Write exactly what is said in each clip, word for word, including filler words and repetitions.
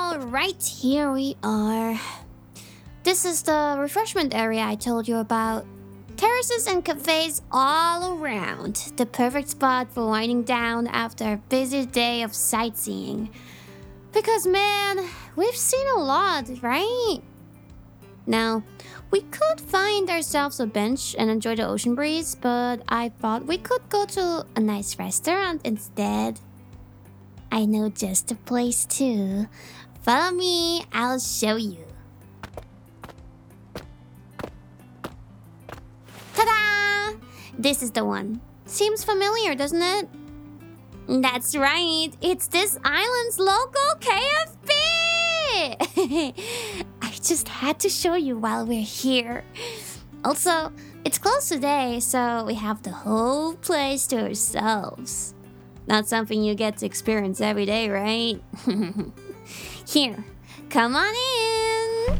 Alright, here we are. This is the refreshment area I told you about. Terraces and cafes all around. The perfect spot for winding down after a busy day of sightseeing. Because man, we've seen a lot, right? Now, we could find ourselves a bench and enjoy the ocean breeze, but I thought we could go to a nice restaurant instead. I know just a place too. Follow me, I'll show you. Ta-da! This is the one. Seems familiar, doesn't it? That's right, it's this island's local K F C! I just had to show you while we're here. Also, it's closed today, so we have the whole place to ourselves. Not something you get to experience every day, right? Here, come on in!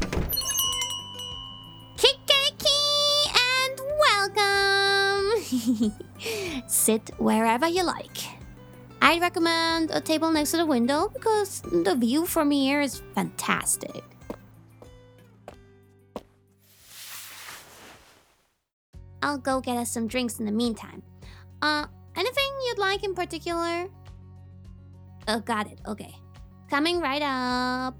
Kikeki and welcome! Sit wherever you like. I'd recommend a table next to the window because the view from here is fantastic. I'll go get us some drinks in the meantime. Uh, anything you'd like in particular? Oh, got it. Okay. Coming right up.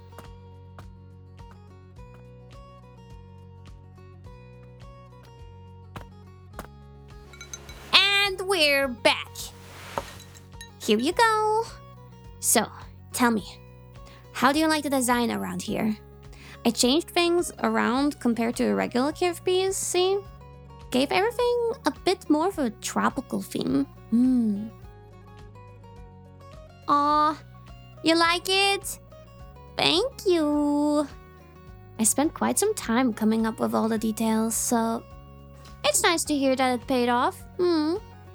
And we're back. Here you go. So, tell me, how do you like the design around here? I changed things around compared to a regular K F B's, see? Gave everything a bit more of a tropical theme. Hmm. Aw, you like it? Thank you. I spent quite some time coming up with all the details, so it's nice to hear that it paid off. Hmm.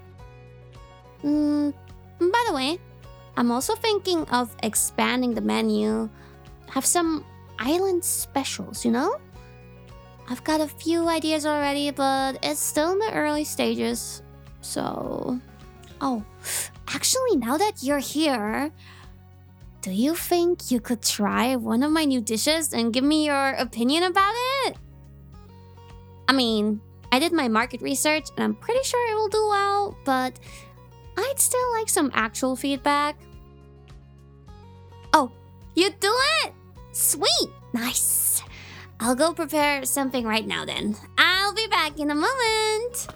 Hmm. By the way, I'm also thinking of expanding the menu. Have some island specials, you know? I've got a few ideas already, but it's still in the early stages. So... Oh, actually, now that you're here, do you think you could try one of my new dishes and give me your opinion about it? I mean, I did my market research and I'm pretty sure it will do well, but I'd still like some actual feedback. Oh, you do it? Sweet! Nice! I'll go prepare something right now then. I'll be back in a moment!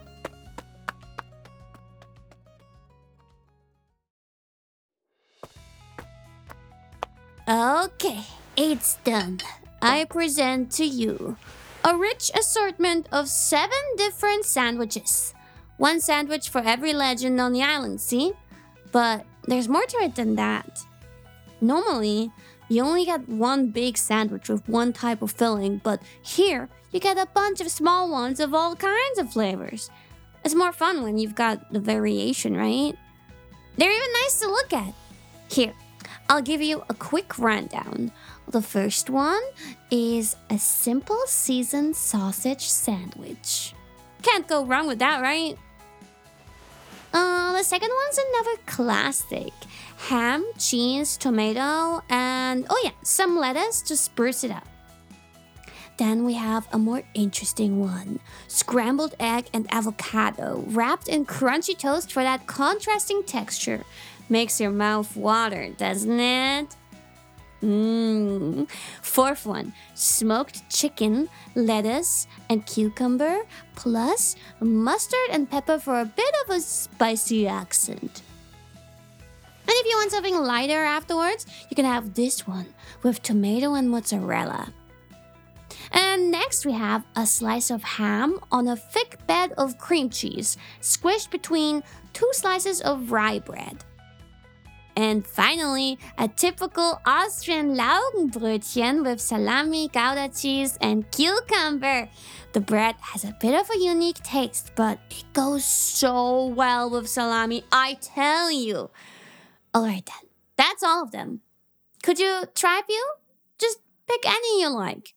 Okay, it's done. I present to you a rich assortment of seven different sandwiches. One sandwich for every legend on the island, see? But there's more to it than that. Normally, you only get one big sandwich with one type of filling, but here, you get a bunch of small ones of all kinds of flavors. It's more fun when you've got the variation, right? They're even nice to look at. Here, I'll give you a quick rundown. The first one is a simple seasoned sausage sandwich. Can't go wrong with that, right? Uh, the second one's another classic. Ham, cheese, tomato, and oh yeah, some lettuce to spruce it up. Then we have a more interesting one. Scrambled egg and avocado wrapped in crunchy toast for that contrasting texture. Makes your mouth water, doesn't it? Mmm. Fourth one, smoked chicken, lettuce, and cucumber, plus mustard and pepper for a bit of a spicy accent. And if you want something lighter afterwards, you can have this one with tomato and mozzarella. And next we have a slice of ham on a thick bed of cream cheese, squished between two slices of rye bread. And finally, a typical Austrian Laugenbrötchen with salami, Gouda cheese, and cucumber. The bread has a bit of a unique taste, but it goes so well with salami, I tell you. Alright then, that's all of them. Could you try a few? Just pick any you like.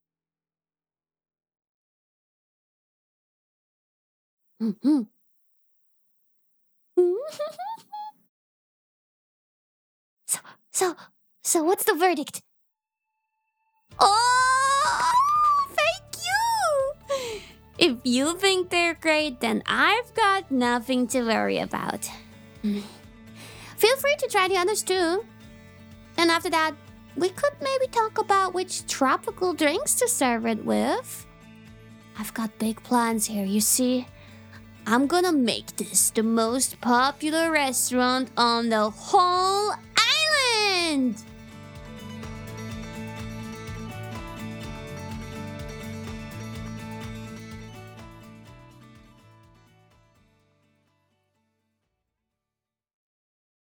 Mm-hmm. So, So what's the verdict? Oh, thank you! If you think they're great, then I've got nothing to worry about. Feel free to try the others too. And after that, we could maybe talk about which tropical drinks to serve it with. I've got big plans here, you see. I'm gonna make this the most popular restaurant on the whole island!